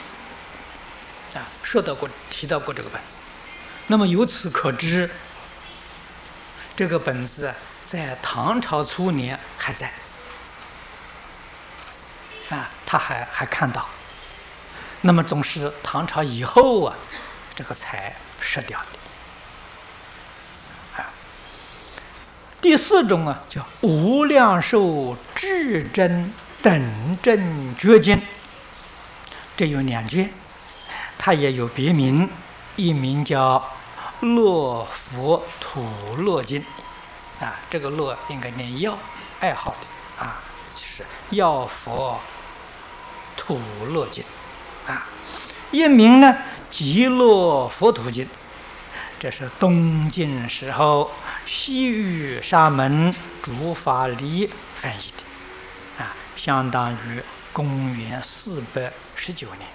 提到过这个本子。那么由此可知，这个本子在唐朝初年还在他还看到。那么总是唐朝以后这个才失掉的第四种叫无量寿至真等正觉经，这有2卷，它也有别名，一名叫乐佛土乐经这个乐应该念药，爱好的就是药佛土乐经一名呢极乐佛土经，这是东晋时候西域沙门竺法黎翻译的相当于公元419年。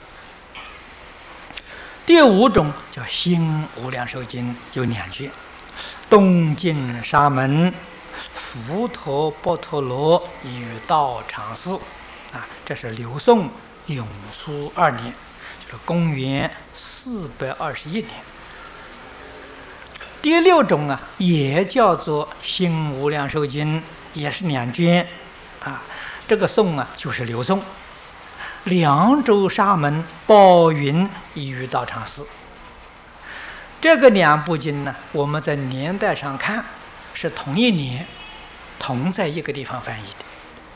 第5种叫新无量寿经，有2卷，东晋沙门浮陀波陀罗与道场寺这是刘宋永初2年，就是公元421年。第6种也叫做新无量寿经，也是2卷这个宋就是刘宋凉州沙门宝云与道场寺。这个2部经呢，我们在年代上看是同一年同在一个地方翻译的，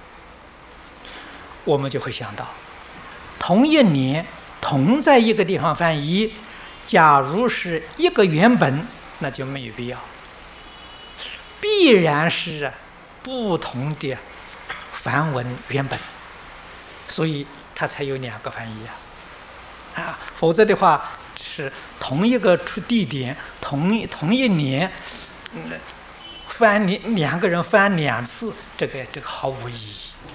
我们就会想到同一年同在一个地方翻译，假如是一个原本，那就没有必要，必然是不同的梵文原本，所以它才有2个翻译否则的话是同一个地点同一年翻2个人翻2次，这个毫无意义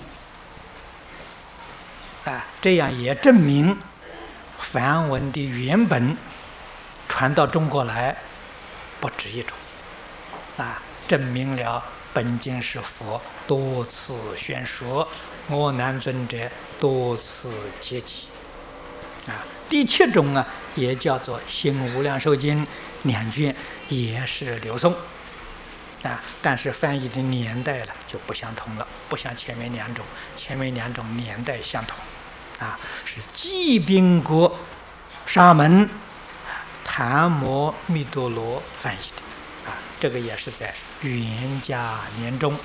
这样也证明梵文的原本传到中国来不止一种证明了本经是佛多次宣说，我南尊者多次揭记第7种也叫做新无量寿经2卷，也是刘宋但是翻译的年代就不相同了，不像前面2种，前面2种年代相同是济宾国沙门檀摩密多罗翻译的这个也是在元嘉年中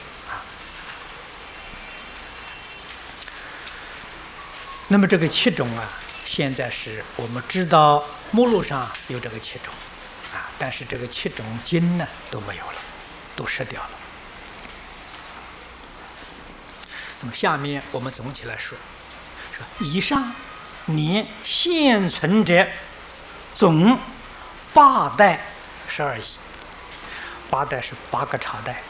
那么这个7种现在是我们知道目录上有这个7种但是这个7种经呢都没有了，都失掉了。那么下面我们总体来说以上年现存者总8代12亿，8代是8个朝代，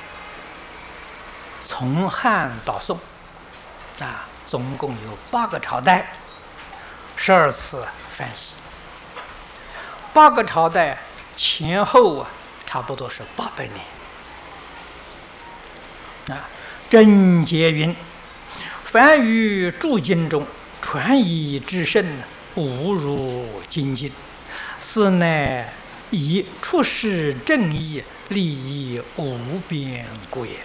从汉到宋总共有8个朝代，12次翻译，8个朝代前后差不多是800年真解云：凡于诸经中传译之甚，无如精进，是乃以出世正义，利益无边故也。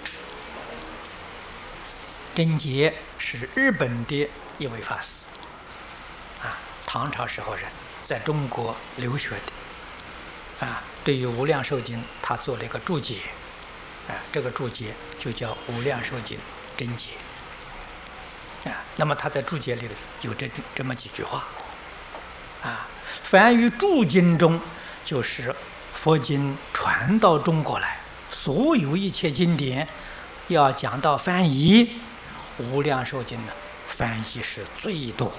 贞节是日本的一位法师，唐朝时候人，在中国留学的，对于《无量寿经》，他做了一个注解，这个注解就叫《无量寿经真解》，那么他在注解里有这么几句话，凡于注经中，就是佛经传到中国来，所有一切经典要讲到翻译，《无量寿经》呢，翻译是最多，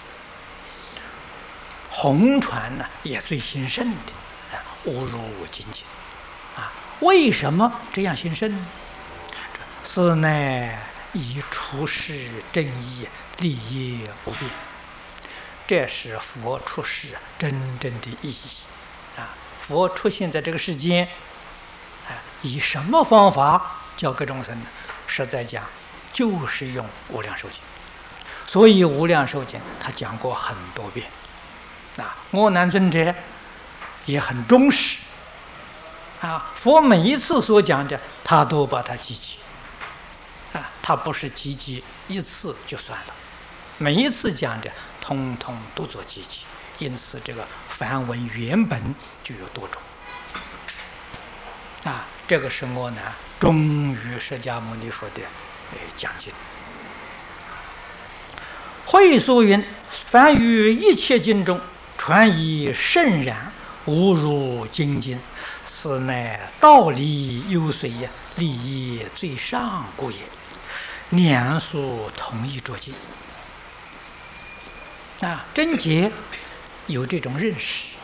红传呢也最兴盛的，无如精进，为什么这样兴盛呢？是乃以出世正义，利益无边，这是佛出世真正的意义。佛出现在这个世间，以什么方法教给众生呢？实在讲，就是用《无量寿经》。所以《无量寿经》他讲过很多遍，阿难尊者也很忠实，佛每一次所讲的，他都把它记起，他不是记一次就算了，每一次讲的通通都做记记，因此这个梵文原本就有多种，这个是阿难忠于释迦牟尼佛的讲经。会疏云：凡于一切经中传以圣然，无如精进，是乃道理优随也，利益最上故也。两属同一着经。贞节有这种认识，